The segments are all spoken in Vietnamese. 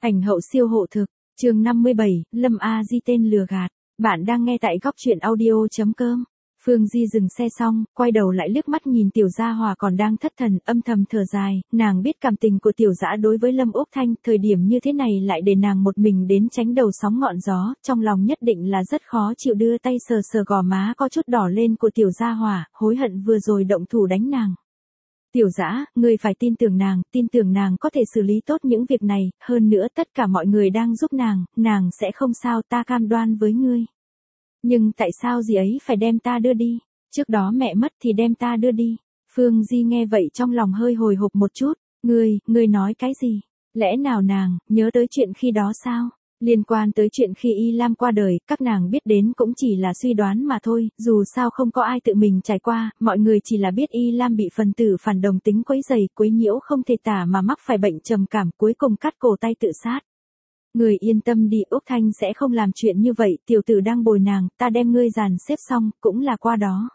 Ảnh hậu siêu hộ thực, chương 57, Lâm A Di tên lừa gạt. Bạn đang nghe tại góc truyện audio.com. Phương Di dừng xe xong, quay đầu lại liếc mắt nhìn Tiểu Gia Hòa còn đang thất thần, âm thầm thở dài, nàng biết cảm tình của Tiểu Dã đối với Lâm Úc Thanh, thời điểm như thế này lại để nàng một mình đến tránh đầu sóng ngọn gió, trong lòng nhất định là rất khó chịu, đưa tay sờ sờ gò má có chút đỏ lên của Tiểu Gia Hòa, hối hận vừa rồi động thủ đánh nàng. Tiểu Dã, ngươi phải tin tưởng nàng có thể xử lý tốt những việc này, hơn nữa tất cả mọi người đang giúp nàng sẽ không sao, ta cam đoan với ngươi. Nhưng tại sao dì ấy phải đem ta đưa đi? Trước đó mẹ mất thì đem ta đưa đi. Phương Di nghe vậy trong lòng hơi hồi hộp một chút. Ngươi nói cái gì? Lẽ nào nàng nhớ tới chuyện khi đó sao? Liên quan tới chuyện khi Y Lam qua đời, các nàng biết đến cũng chỉ là suy đoán mà thôi, dù sao không có ai tự mình trải qua, mọi người chỉ là biết Y Lam bị phần tử phản đồng tính quấy rầy, quấy nhiễu không thể tả mà mắc phải bệnh trầm cảm, cuối cùng cắt cổ tay tự sát. Người yên tâm đi, Úc Thanh sẽ không làm chuyện như vậy, tiểu tử đang bồi nàng, ta đem ngươi dàn xếp xong, cũng là qua đó.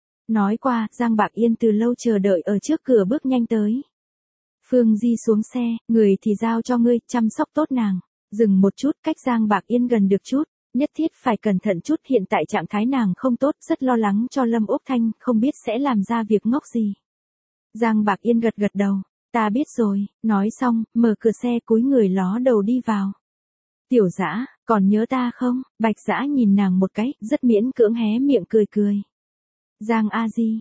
Nói qua, Giang Bạc Yên từ lâu chờ đợi ở trước cửa bước nhanh tới. Phương Di xuống xe, người thì giao cho ngươi, chăm sóc tốt nàng. Dừng một chút, cách Giang Bạc Yên gần được chút, nhất thiết phải cẩn thận chút, hiện tại trạng thái nàng không tốt, rất lo lắng cho Lâm Úc Thanh, không biết sẽ làm ra việc ngốc gì. Giang Bạc Yên gật gật đầu, ta biết rồi, nói xong, mở cửa xe cúi người ló đầu đi vào. Tiểu Dã, còn nhớ ta không? Bạch Dã nhìn nàng một cái, rất miễn cưỡng hé miệng cười. Giang A Di,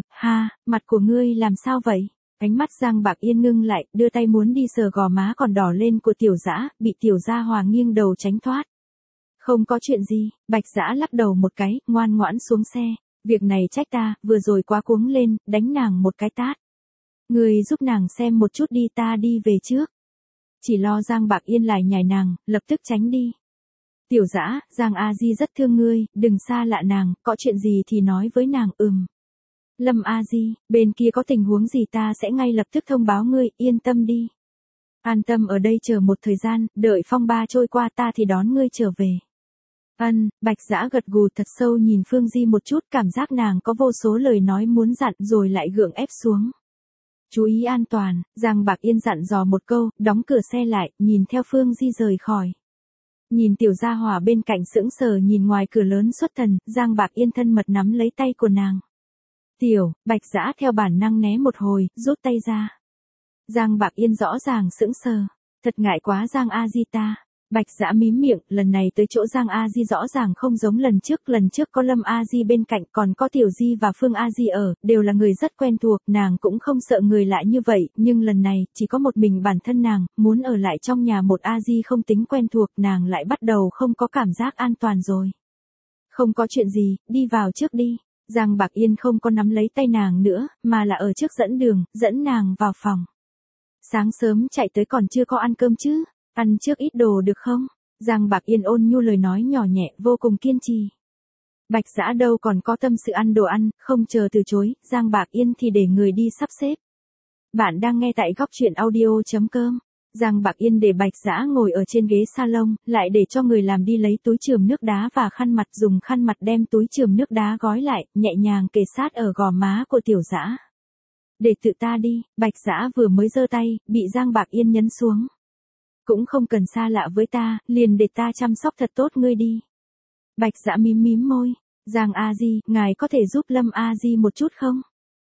mặt của ngươi làm sao vậy? Ánh mắt Giang Bạc Yên ngưng lại, đưa tay muốn đi sờ gò má còn đỏ lên của Tiểu Dã, bị Tiểu Gia Hòa nghiêng đầu tránh thoát. Không có chuyện gì, Bạch Dã lắc đầu một cái, ngoan ngoãn xuống xe. Việc này trách ta, vừa rồi quá cuống lên, đánh nàng một cái tát. Ngươi giúp nàng xem một chút đi, ta đi về trước. Chỉ lo Giang Bạc Yên lại nhảy nàng, lập tức tránh đi. Tiểu Dã, Giang A Di rất thương ngươi, đừng xa lạ nàng, có chuyện gì thì nói với nàng. Lâm A Di, bên kia có tình huống gì ta sẽ ngay lập tức thông báo ngươi, yên tâm đi. An tâm ở đây chờ một thời gian, đợi phong ba trôi qua ta thì đón ngươi trở về. Bạch Dã gật gù thật sâu nhìn Phương Di một chút, cảm giác nàng có vô số lời nói muốn dặn rồi lại gượng ép xuống. Chú ý an toàn, Giang Bạc Yên dặn dò một câu, đóng cửa xe lại, nhìn theo Phương Di rời khỏi. Nhìn Tiểu Gia Hòa bên cạnh sững sờ nhìn ngoài cửa lớn xuất thần, Giang Bạc Yên thân mật nắm lấy tay của nàng. Bạch Dã theo bản năng né một hồi, rút tay ra. Giang Bạc Yên rõ ràng sững sờ, thật ngại quá Giang A Di ta. Bạch Dã mím miệng, lần này tới chỗ Giang A Di rõ ràng không giống lần trước có Lâm A Di bên cạnh, còn có Tiểu Di và Phương A Di ở, đều là người rất quen thuộc, nàng cũng không sợ người lạ như vậy, nhưng lần này, chỉ có một mình bản thân nàng, muốn ở lại trong nhà một A Di không tính quen thuộc, nàng lại bắt đầu không có cảm giác an toàn rồi. Không có chuyện gì, đi vào trước đi. Giang Bạc Yên không có nắm lấy tay nàng nữa, mà là ở trước dẫn đường, dẫn nàng vào phòng. Sáng sớm chạy tới còn chưa có ăn cơm chứ? Ăn trước ít đồ được không? Giang Bạc Yên ôn nhu lời nói nhỏ nhẹ, vô cùng kiên trì. Bạch Dã đâu còn có tâm sự ăn đồ ăn, không chờ từ chối, Giang Bạc Yên thì để người đi sắp xếp. Bạn đang nghe tại góc truyện audio.com. Giang Bạc Yên để Bạch Dã ngồi ở trên ghế salon, lại để cho người làm đi lấy túi chườm nước đá và khăn mặt, dùng khăn mặt đem túi chườm nước đá gói lại, nhẹ nhàng kề sát ở gò má của Tiểu Dã. Để tự ta đi, Bạch Dã vừa mới giơ tay, bị Giang Bạc Yên nhấn xuống. Cũng không cần xa lạ với ta, liền để ta chăm sóc thật tốt ngươi đi. Bạch Dã mím môi, Giang A Di, ngài có thể giúp Lâm A Di một chút không?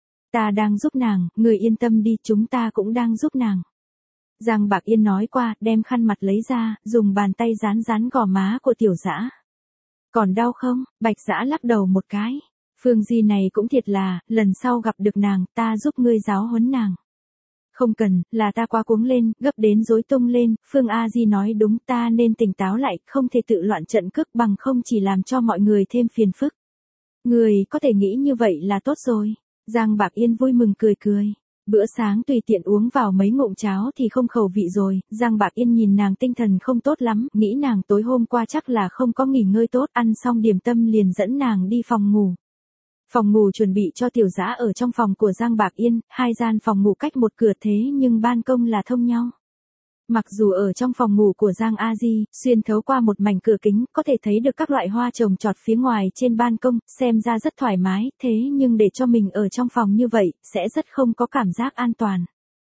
Ta đang giúp nàng, người yên tâm đi, chúng ta cũng đang giúp nàng. Giang Bạc Yên nói qua, đem khăn mặt lấy ra, dùng bàn tay dán gò má của Tiểu Dã. Còn đau không? Bạch Dã lắc đầu một cái. Phương Di này cũng thiệt là, lần sau gặp được nàng, ta giúp ngươi giáo huấn nàng. Không cần, là ta quá cuống lên, gấp đến rối tung lên, Phương A Di nói đúng, ta nên tỉnh táo lại, không thể tự loạn trận cước, bằng không chỉ làm cho mọi người thêm phiền phức. Người có thể nghĩ như vậy là tốt rồi. Giang Bạc Yên vui mừng cười. Bữa sáng tùy tiện uống vào mấy ngụm cháo thì không khẩu vị rồi, Giang Bạc Yên nhìn nàng tinh thần không tốt lắm, nghĩ nàng tối hôm qua chắc là không có nghỉ ngơi tốt, ăn xong điểm tâm liền dẫn nàng đi phòng ngủ. Phòng ngủ chuẩn bị cho Tiểu Dã ở trong phòng của Giang Bạc Yên, hai gian phòng ngủ cách một cửa thế nhưng ban công là thông nhau. Mặc dù ở trong phòng ngủ của Giang A Di, xuyên thấu qua một mảnh cửa kính, có thể thấy được các loại hoa trồng trọt phía ngoài trên ban công, xem ra rất thoải mái, thế nhưng để cho mình ở trong phòng như vậy, sẽ rất không có cảm giác an toàn.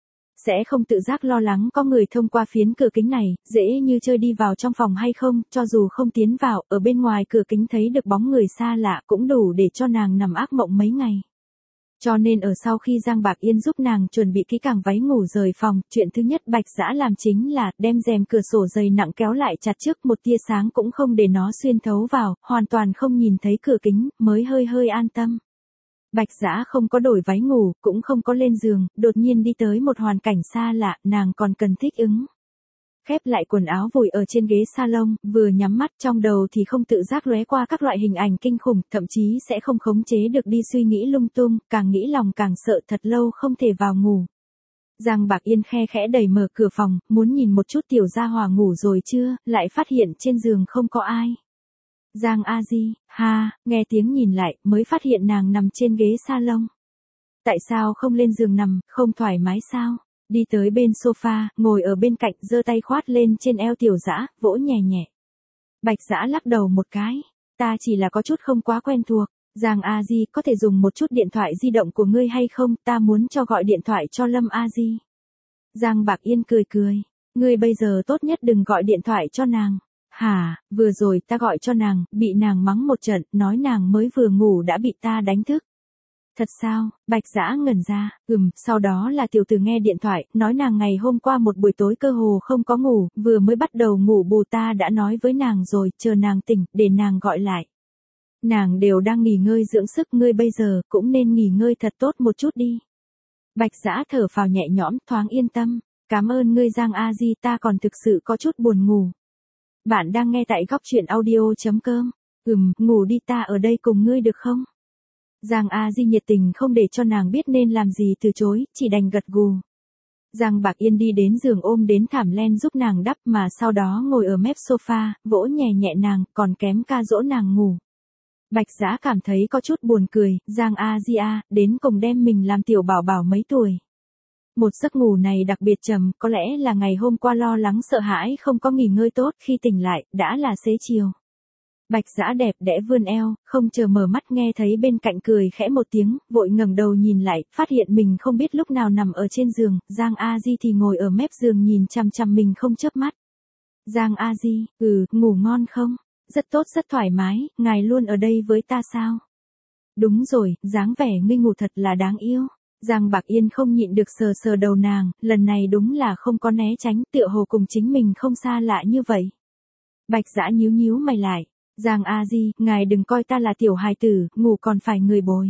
Sẽ không tự giác lo lắng có người thông qua phiến cửa kính này, dễ như chơi đi vào trong phòng hay không, cho dù không tiến vào, ở bên ngoài cửa kính thấy được bóng người xa lạ cũng đủ để cho nàng nằm ác mộng mấy ngày. Cho nên ở sau khi Giang Bạc Yên giúp nàng chuẩn bị kỹ càng váy ngủ rời phòng, chuyện thứ nhất Bạch Dã làm chính là đem rèm cửa sổ dày nặng kéo lại chặt trước, một tia sáng cũng không để nó xuyên thấu vào, hoàn toàn không nhìn thấy cửa kính, mới hơi hơi an tâm. Bạch Dã không có đổi váy ngủ, cũng không có lên giường, đột nhiên đi tới một hoàn cảnh xa lạ, nàng còn cần thích ứng. Khép lại quần áo vùi ở trên ghế salon, vừa nhắm mắt trong đầu thì không tự giác lóe qua các loại hình ảnh kinh khủng, thậm chí sẽ không khống chế được đi suy nghĩ lung tung, càng nghĩ lòng càng sợ, thật lâu không thể vào ngủ. Giang Bạc Yên khe khẽ đẩy mở cửa phòng, muốn nhìn một chút Tiểu Gia Hòa ngủ rồi chưa, lại phát hiện trên giường không có ai. Giang A Di, ha, nghe tiếng nhìn lại, mới phát hiện nàng nằm trên ghế salon. Tại sao không lên giường nằm, không thoải mái sao? Đi tới bên sofa, ngồi ở bên cạnh, giơ tay khoát lên trên eo Tiểu Dã, vỗ nhẹ nhẹ. Bạch Dã lắc đầu một cái, ta chỉ là có chút không quá quen thuộc. Giang A Di, có thể dùng một chút điện thoại di động của ngươi hay không, ta muốn cho gọi điện thoại cho Lâm A Di. Giang Bạc Yên cười cười, ngươi bây giờ tốt nhất đừng gọi điện thoại cho nàng. Hả, vừa rồi ta gọi cho nàng, bị nàng mắng một trận, nói nàng mới vừa ngủ đã bị ta đánh thức. Thật sao? Bạch Dã ngẩn ra, sau đó là tiểu tử nghe điện thoại, nói nàng ngày hôm qua một buổi tối cơ hồ không có ngủ, vừa mới bắt đầu ngủ bù, ta đã nói với nàng rồi, chờ nàng tỉnh, để nàng gọi lại. Nàng đều đang nghỉ ngơi dưỡng sức, ngươi bây giờ cũng nên nghỉ ngơi thật tốt một chút đi. Bạch Dã thở phào nhẹ nhõm, thoáng yên tâm, cảm ơn ngươi Giang A Di, ta còn thực sự có chút buồn ngủ. Bạn đang nghe tại góc truyện audio.com. Ngủ đi, ta ở đây cùng ngươi được không? Giang A Di nhiệt tình không để cho nàng biết nên làm gì từ chối, chỉ đành gật gù. Giang Bạc Yên đi đến giường ôm đến thảm len giúp nàng đắp, mà sau đó ngồi ở mép sofa, vỗ nhẹ nhẹ nàng, còn kém ca dỗ nàng ngủ. Bạch Dã cảm thấy có chút buồn cười, Giang A Di A, đến cùng đem mình làm tiểu bảo bảo mấy tuổi. Một giấc ngủ này đặc biệt trầm, có lẽ là ngày hôm qua lo lắng sợ hãi không có nghỉ ngơi tốt, khi tỉnh lại, đã là xế chiều. Bạch Dã đẹp đẽ vươn eo, không chờ mở mắt nghe thấy bên cạnh cười khẽ một tiếng, vội ngẩng đầu nhìn lại, phát hiện mình không biết lúc nào nằm ở trên giường, Giang A Di thì ngồi ở mép giường nhìn chằm chằm mình không chớp mắt. Giang A Di, ngủ ngon không? Rất tốt rất thoải mái, ngài luôn ở đây với ta sao? Đúng rồi, dáng vẻ ngươi ngủ thật là đáng yêu. Giang Bạc Yên không nhịn được sờ sờ đầu nàng, lần này đúng là không có né tránh, tựa hồ cùng chính mình không xa lạ như vậy. Bạch Dã nhíu nhíu mày lại, Giang A Di, ngài đừng coi ta là tiểu hài tử, ngủ còn phải người bồi.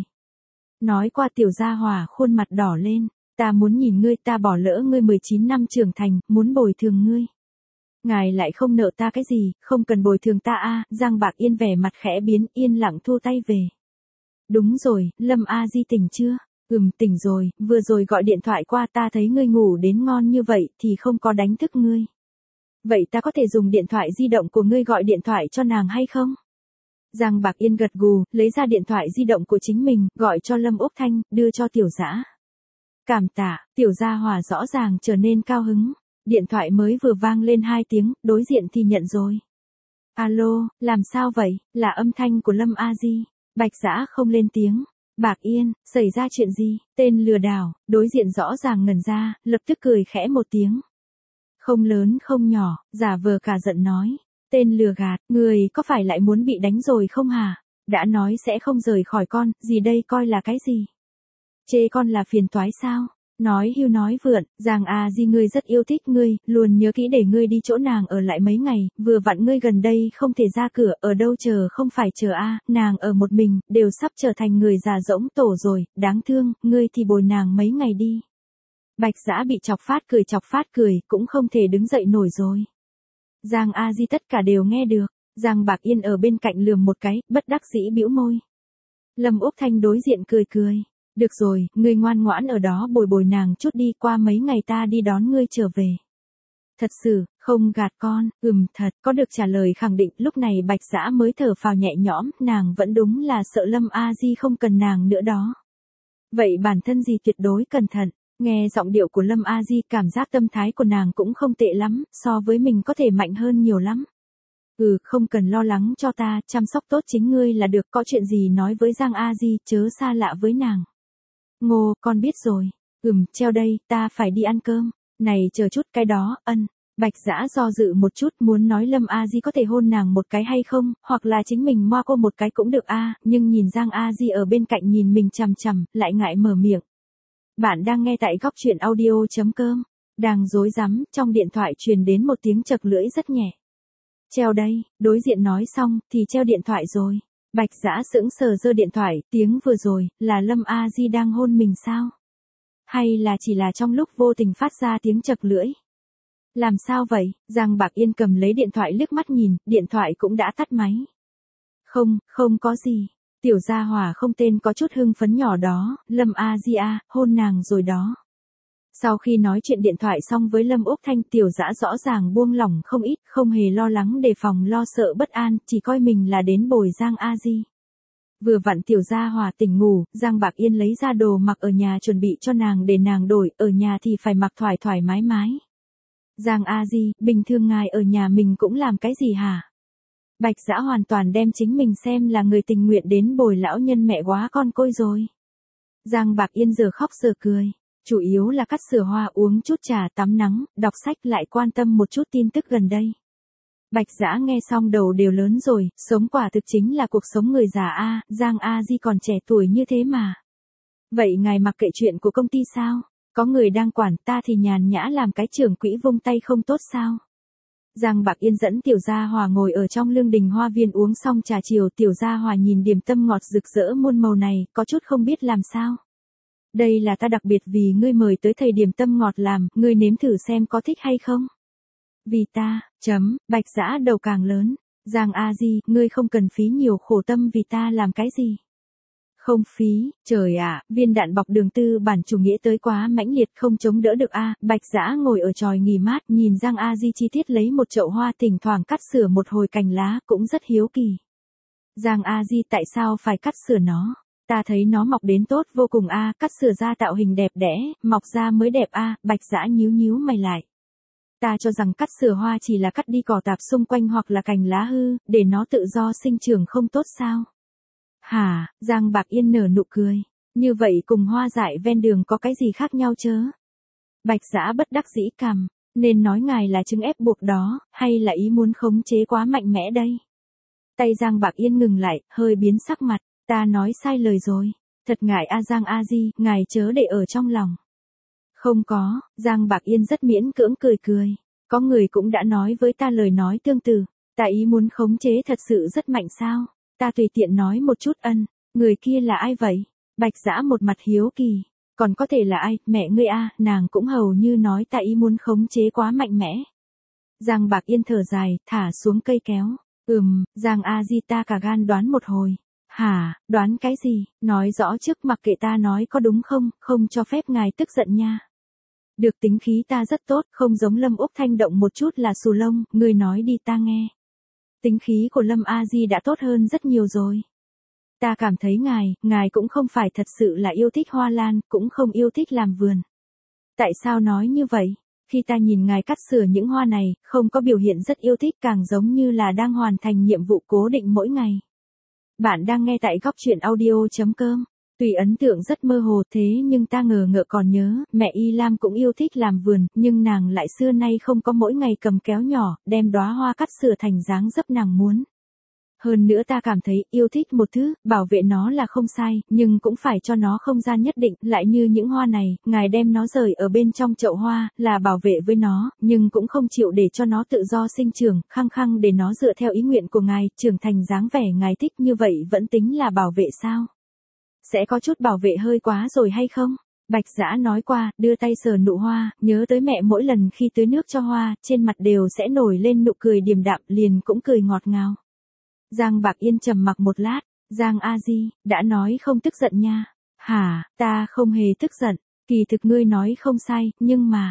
Nói qua Tiểu Gia Hòa khuôn mặt đỏ lên, ta muốn nhìn ngươi, ta bỏ lỡ ngươi 19 năm trưởng thành, muốn bồi thường ngươi. Ngài lại không nợ ta cái gì, không cần bồi thường ta a. Giang Bạc Yên vẻ mặt khẽ biến, yên lặng thu tay về. Đúng rồi, Lâm A Di tỉnh chưa? Tỉnh rồi, vừa rồi gọi điện thoại qua, ta thấy ngươi ngủ đến ngon như vậy thì không có đánh thức ngươi. Vậy ta có thể dùng điện thoại di động của ngươi gọi điện thoại cho nàng hay không? Giang Bạc Yên gật gù, lấy ra điện thoại di động của chính mình, gọi cho Lâm Úc Thanh, đưa cho Tiểu Dã. Cảm tạ, Tiểu Gia Hòa rõ ràng trở nên cao hứng. Điện thoại mới vừa vang lên 2 tiếng, đối diện thì nhận rồi. Alo, làm sao vậy? Là âm thanh của Lâm A Di. Bạch Dã không lên tiếng. Bạc Yên, xảy ra chuyện gì? Tên lừa đảo, đối diện rõ ràng ngẩn ra, lập tức cười khẽ một tiếng. Không lớn không nhỏ, giả vờ cả giận nói. Tên lừa gạt, người có phải lại muốn bị đánh rồi không hả? Đã nói sẽ không rời khỏi con, gì đây coi là cái gì? Chê con là phiền toái sao? Nói hưu nói vượn, Giang A Di ngươi rất yêu thích ngươi, luôn nhớ kỹ để ngươi đi chỗ nàng ở lại mấy ngày, vừa vặn ngươi gần đây không thể ra cửa, ở đâu chờ không phải chờ a, nàng ở một mình, đều sắp trở thành người già rỗng tổ rồi, đáng thương, ngươi thì bồi nàng mấy ngày đi. Bạch Dã bị chọc phát cười, cũng không thể đứng dậy nổi rồi. Giang A Di tất cả đều nghe được, Giang Bạc Yên ở bên cạnh lườm một cái, bất đắc dĩ bĩu môi. Lâm Úc Thanh đối diện cười cười. Được rồi, ngươi ngoan ngoãn ở đó bồi bồi nàng chút đi, qua mấy ngày ta đi đón ngươi trở về. Thật sự, không gạt con, thật, có được trả lời khẳng định, lúc này Bạch Dã mới thở phào nhẹ nhõm, nàng vẫn đúng là sợ Lâm A Di không cần nàng nữa đó. Vậy bản thân gì tuyệt đối cẩn thận, nghe giọng điệu của Lâm A Di, cảm giác tâm thái của nàng cũng không tệ lắm, so với mình có thể mạnh hơn nhiều lắm. Không cần lo lắng cho ta, chăm sóc tốt chính ngươi là được, có chuyện gì nói với Giang A Di, chớ xa lạ với nàng. Ngô, con biết rồi. Treo đây, ta phải đi ăn cơm. Này chờ chút cái đó, ân. Bạch Dã do dự một chút muốn nói Lâm A Di có thể hôn nàng một cái hay không, hoặc là chính mình moa cô một cái cũng được nhưng nhìn Giang A Di ở bên cạnh nhìn mình chằm chằm, lại ngại mở miệng. Bạn đang nghe tại góc truyện audio.com. Đang rối rắm, trong điện thoại truyền đến một tiếng chật lưỡi rất nhẹ. Treo đây, đối diện nói xong, thì treo điện thoại rồi. Bạch Dã sững sờ giơ điện thoại, tiếng vừa rồi, là Lâm A Di đang hôn mình sao? Hay là chỉ là trong lúc vô tình phát ra tiếng chật lưỡi? Làm sao vậy? Giang Bạc Yên cầm lấy điện thoại liếc mắt nhìn, điện thoại cũng đã tắt máy. Không có gì. Tiểu Gia Hòa không tên có chút hưng phấn nhỏ đó, Lâm A Di hôn nàng rồi đó. Sau khi nói chuyện điện thoại xong với Lâm Úc Thanh, Tiểu Dã rõ ràng buông lỏng không ít, không hề lo lắng đề phòng lo sợ bất an, chỉ coi mình là đến bồi Giang A Di. Vừa vặn Tiểu Gia Hòa tỉnh ngủ, Giang Bạc Yên lấy ra đồ mặc ở nhà chuẩn bị cho nàng để nàng đổi, ở nhà thì phải mặc thoải mái mái. Giang A Di, bình thường ngài ở nhà mình cũng làm cái gì hả? Bạch Dã hoàn toàn đem chính mình xem là người tình nguyện đến bồi lão nhân mẹ quá con côi rồi. Giang Bạc Yên giờ khóc giờ cười, chủ yếu là cắt sửa hoa, uống chút trà, tắm nắng, đọc sách, lại quan tâm một chút tin tức gần đây. Bạch Dã nghe xong đầu đều lớn rồi, sống quả thực chính là cuộc sống người già Giang A Di còn trẻ tuổi như thế mà. Vậy ngài mặc kệ chuyện của công ty sao? Có người đang quản, ta thì nhàn nhã làm cái trưởng quỹ vung tay không tốt sao? Giang Bạc Yên dẫn Tiểu Gia Hòa ngồi ở trong lương đình hoa viên uống xong trà chiều, Tiểu Gia Hòa nhìn điểm tâm ngọt rực rỡ muôn màu này, có chút không biết làm sao. Đây là ta đặc biệt vì ngươi mời tới thầy điểm tâm ngọt làm, ngươi nếm thử xem có thích hay không? Vì ta, Bạch Dã đầu càng lớn. Giang A Di, ngươi không cần phí nhiều khổ tâm vì ta làm cái gì? Không phí, trời ạ, viên đạn bọc đường tư bản chủ nghĩa tới quá mãnh liệt không chống đỡ được Bạch Dã ngồi ở chòi nghỉ mát nhìn Giang A Di chi tiết lấy một chậu hoa thỉnh thoảng cắt sửa một hồi cành lá cũng rất hiếu kỳ. Giang A Di tại sao phải cắt sửa nó? Ta thấy nó mọc đến tốt vô cùng cắt sửa ra tạo hình đẹp đẽ, mọc ra mới đẹp Bạch Dã nhíu mày lại. Ta cho rằng cắt sửa hoa chỉ là cắt đi cỏ tạp xung quanh hoặc là cành lá hư, để nó tự do sinh trưởng không tốt sao? Hả, Giang Bạc Yên nở nụ cười. Như vậy cùng hoa dại ven đường có cái gì khác nhau chớ? Bạch Dã bất đắc dĩ cằm, nên nói ngài là chứng ép buộc đó, hay là ý muốn khống chế quá mạnh mẽ đây? Tay Giang Bạc Yên ngừng lại, hơi biến sắc mặt, ta nói sai lời rồi. Thật ngại Giang A Di, ngài chớ để ở trong lòng. Không có, Giang Bạc Yên rất miễn cưỡng cười. Có người cũng đã nói với ta lời nói tương tự, ta ý muốn khống chế thật sự rất mạnh sao? Ta tùy tiện nói một chút người kia là ai vậy? Bạch Dã một mặt hiếu kỳ, còn có thể là ai, mẹ ngươi nàng cũng hầu như nói ta ý muốn khống chế quá mạnh mẽ. Giang Bạc Yên thở dài, thả xuống cây kéo, Giang A Di ta cả gan đoán một hồi. Hả, đoán cái gì, nói rõ trước mặc kệ ta nói có đúng không, không cho phép ngài tức giận nha. Được, tính khí ta rất tốt, không giống Lâm Úc Thanh động một chút là xù lông, ngươi nói đi ta nghe. Tính khí của Lâm A Di đã tốt hơn rất nhiều rồi. Ta cảm thấy ngài cũng không phải thật sự là yêu thích hoa lan, cũng không yêu thích làm vườn. Tại sao nói như vậy? Khi ta nhìn ngài cắt sửa những hoa này, không có biểu hiện rất yêu thích, càng giống như là đang hoàn thành nhiệm vụ cố định mỗi ngày. Bạn đang nghe tại góc truyện audio.com. Tuy ấn tượng rất mơ hồ thế nhưng ta ngờ còn nhớ, mẹ Y Lam cũng yêu thích làm vườn, nhưng nàng lại xưa nay không có mỗi ngày cầm kéo nhỏ, đem đóa hoa cắt sửa thành dáng dấp nàng muốn. Hơn nữa ta cảm thấy, yêu thích một thứ, bảo vệ nó là không sai, nhưng cũng phải cho nó không gian nhất định, lại như những hoa này, ngài đem nó rời ở bên trong chậu hoa, là bảo vệ với nó, nhưng cũng không chịu để cho nó tự do sinh trưởng, khăng khăng để nó dựa theo ý nguyện của ngài, trưởng thành dáng vẻ ngài thích, như vậy vẫn tính là bảo vệ sao? Sẽ có chút bảo vệ hơi quá rồi hay không? Bạch Dã nói qua, đưa tay sờ nụ hoa, nhớ tới mẹ mỗi lần khi tưới nước cho hoa, trên mặt đều sẽ nổi lên nụ cười điềm đạm, liền cũng cười ngọt ngào. Giang Bạc Yên trầm mặc một lát, Giang A Di, đã nói không tức giận nha. Hả, ta không hề tức giận, kỳ thực ngươi nói không sai, nhưng mà,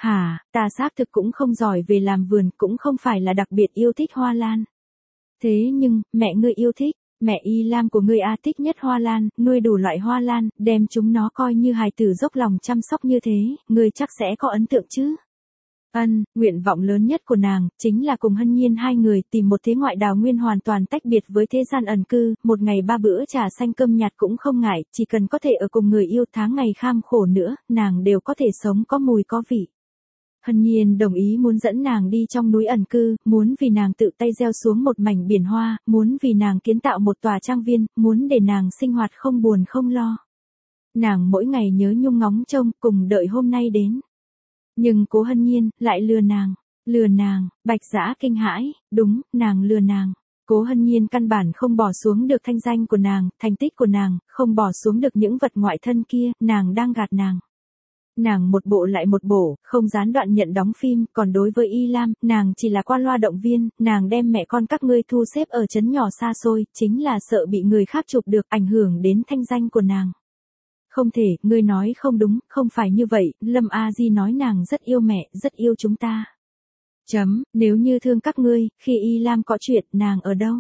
ta xác thực cũng không giỏi về làm vườn, cũng không phải là đặc biệt yêu thích hoa lan. Thế nhưng, mẹ ngươi yêu thích. Mẹ Y Lam của ngươi thích nhất hoa lan, nuôi đủ loại hoa lan, đem chúng nó coi như hài tử dốc lòng chăm sóc như thế, ngươi chắc sẽ có ấn tượng chứ? Nguyện vọng lớn nhất của nàng, chính là cùng Hân Nhiên hai người tìm một thế ngoại đào nguyên hoàn toàn tách biệt với thế gian ẩn cư, một ngày 3 bữa trà xanh cơm nhạt cũng không ngại, chỉ cần có thể ở cùng người yêu tháng ngày kham khổ nữa, nàng đều có thể sống có mùi có vị. Hân Nhiên đồng ý muốn dẫn nàng đi trong núi ẩn cư, muốn vì nàng tự tay gieo xuống một mảnh biển hoa, muốn vì nàng kiến tạo một tòa trang viên, muốn để nàng sinh hoạt không buồn không lo. Nàng mỗi ngày nhớ nhung ngóng trông, cùng đợi hôm nay đến. Nhưng Cố Hân Nhiên lại lừa nàng, Bạch Dã kinh hãi, đúng, nàng lừa nàng. Cố Hân Nhiên căn bản không bỏ xuống được thanh danh của nàng, thành tích của nàng, không bỏ xuống được những vật ngoại thân kia, nàng đang gạt nàng. Nàng một bộ lại một bộ, không gián đoạn nhận đóng phim, còn đối với Y Lam, nàng chỉ là qua loa động viên, nàng đem mẹ con các ngươi thu xếp ở trấn nhỏ xa xôi, chính là sợ bị người khác chụp được, ảnh hưởng đến thanh danh của nàng. Không thể, ngươi nói không đúng, không phải như vậy, Lâm A Di nói nàng rất yêu mẹ, rất yêu chúng ta. Nếu như thương các ngươi, khi Y Lam có chuyện, nàng ở đâu?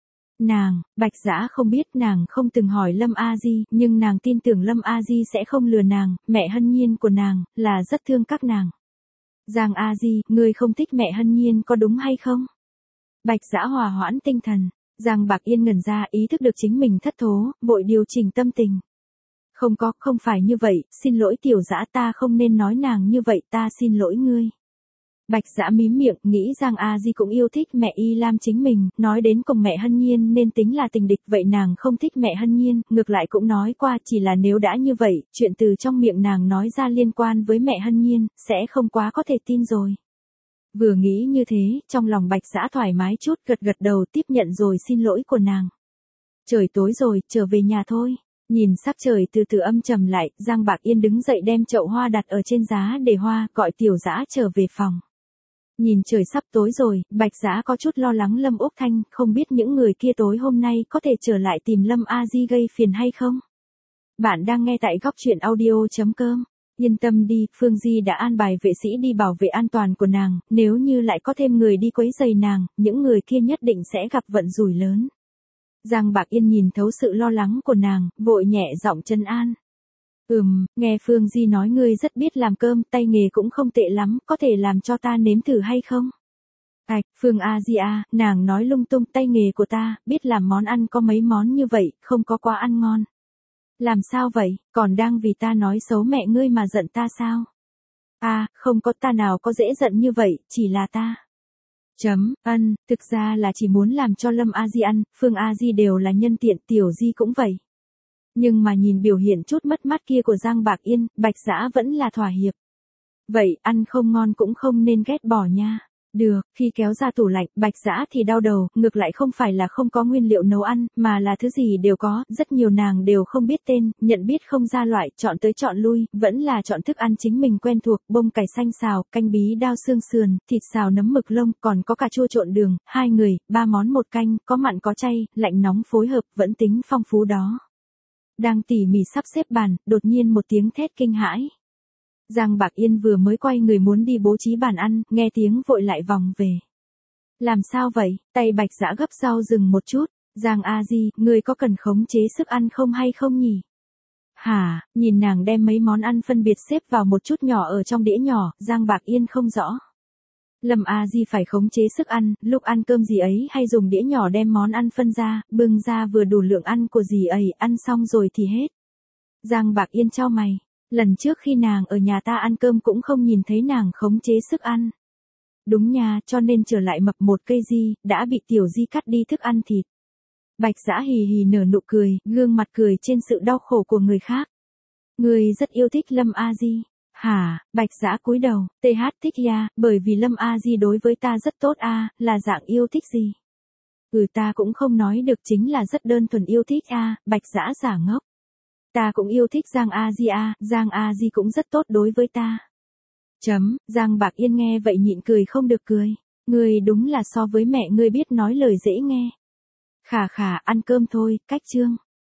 Bạch Dã không biết, nàng không từng hỏi Lâm A Di, nhưng nàng tin tưởng Lâm A Di sẽ không lừa nàng, mẹ Hân Nhiên của nàng, là rất thương các nàng. Giang A Di, ngươi không thích mẹ Hân Nhiên có đúng hay không? Bạch Dã hòa hoãn tinh thần, Giang Bạc Yên ngẩn ra, ý thức được chính mình thất thố, vội điều chỉnh tâm tình. Không phải như vậy, xin lỗi Tiểu Dã, ta không nên nói nàng như vậy, ta xin lỗi ngươi. Bạch Dã mím miệng, nghĩ Giang A Di cũng yêu thích mẹ Y Lam chính mình, nói đến cùng mẹ Hân Nhiên nên tính là tình địch, vậy nàng không thích mẹ Hân Nhiên, ngược lại cũng nói qua, chỉ là nếu đã như vậy, chuyện từ trong miệng nàng nói ra liên quan với mẹ Hân Nhiên, sẽ không quá có thể tin rồi. Vừa nghĩ như thế, trong lòng Bạch Dã thoải mái chút, gật đầu tiếp nhận rồi xin lỗi của nàng. Trời tối rồi, trở về nhà thôi. Nhìn sắc trời từ từ âm trầm lại, Giang Bạc Yên đứng dậy đem chậu hoa đặt ở trên giá để hoa, gọi Tiểu Dã trở về phòng. Nhìn trời sắp tối rồi, Bạch Dã có chút lo lắng Lâm Úc Thanh, không biết những người kia tối hôm nay có thể trở lại tìm Lâm A Di gây phiền hay không? Bạn đang nghe tại góc truyện audio.com. Yên tâm đi, Phương Di đã an bài vệ sĩ đi bảo vệ an toàn của nàng, nếu như lại có thêm người đi quấy rầy nàng, những người kia nhất định sẽ gặp vận rủi lớn. Giang Bạc Yên nhìn thấu sự lo lắng của nàng, vội nhẹ giọng trấn an. Nghe Phương Di nói ngươi rất biết làm cơm, tay nghề cũng không tệ lắm, có thể làm cho ta nếm thử hay không? Phương A Di à, nàng nói lung tung, tay nghề của ta, biết làm món ăn có mấy món như vậy, không có quá ăn ngon. Làm sao vậy, còn đang vì ta nói xấu mẹ ngươi mà giận ta sao? Không có, ta nào có dễ giận như vậy, chỉ là ta. Thực ra là chỉ muốn làm cho Lâm A Di ăn, Phương A Di đều là nhân tiện, Tiểu Di cũng vậy. Nhưng mà nhìn biểu hiện chút mất mát kia của Giang Bạc Yên, Bạch Dã vẫn là thỏa hiệp. Vậy, ăn không ngon cũng không nên ghét bỏ nha. Được, khi kéo ra tủ lạnh, Bạch Dã thì đau đầu, ngược lại không phải là không có nguyên liệu nấu ăn, mà là thứ gì đều có, rất nhiều nàng đều không biết tên, nhận biết không ra loại, chọn tới chọn lui, vẫn là chọn thức ăn chính mình quen thuộc, bông cải xanh xào, canh bí đao xương sườn, thịt xào nấm mực lông, còn có cà chua trộn đường, 2 người, 3 món một canh, có mặn có chay, lạnh nóng phối hợp, vẫn tính phong phú đó. Đang tỉ mỉ sắp xếp bàn, đột nhiên một tiếng thét kinh hãi. Giang Bạc Yên vừa mới quay người muốn đi bố trí bàn ăn, nghe tiếng vội lại vòng về. Làm sao vậy? Tay Bạch Dã gấp rau dừng một chút. Giang A Di, người có cần khống chế sức ăn không hay không nhỉ? Hả? Nhìn nàng đem mấy món ăn phân biệt xếp vào một chút nhỏ ở trong đĩa nhỏ, Giang Bạc Yên không rõ. Lâm A Di phải khống chế sức ăn, lúc ăn cơm gì ấy hay dùng đĩa nhỏ đem món ăn phân ra, bưng ra vừa đủ lượng ăn của gì ấy, ăn xong rồi thì hết. Giang Bạc Yên chau mày. Lần trước khi nàng ở nhà ta ăn cơm cũng không nhìn thấy nàng khống chế sức ăn. Đúng nha, cho nên trở lại mập 1 cây di, đã bị Tiểu Di cắt đi thức ăn thịt. Bạch Dã hì hì nở nụ cười, gương mặt cười trên sự đau khổ của người khác. Ngươi rất yêu thích Lâm A Di. Hả? Bạch Dã cúi đầu, thích ya, bởi vì Lâm A Di đối với ta rất tốt là dạng yêu thích gì? Ta cũng không nói được, chính là rất đơn thuần yêu thích Bạch Dã giả ngốc. Ta cũng yêu thích Giang A Di Giang A Di cũng rất tốt đối với ta. Giang Bạc Yên nghe vậy nhịn cười không được cười. Ngươi đúng là so với mẹ ngươi biết nói lời dễ nghe. Khả, ăn cơm thôi, cách chương.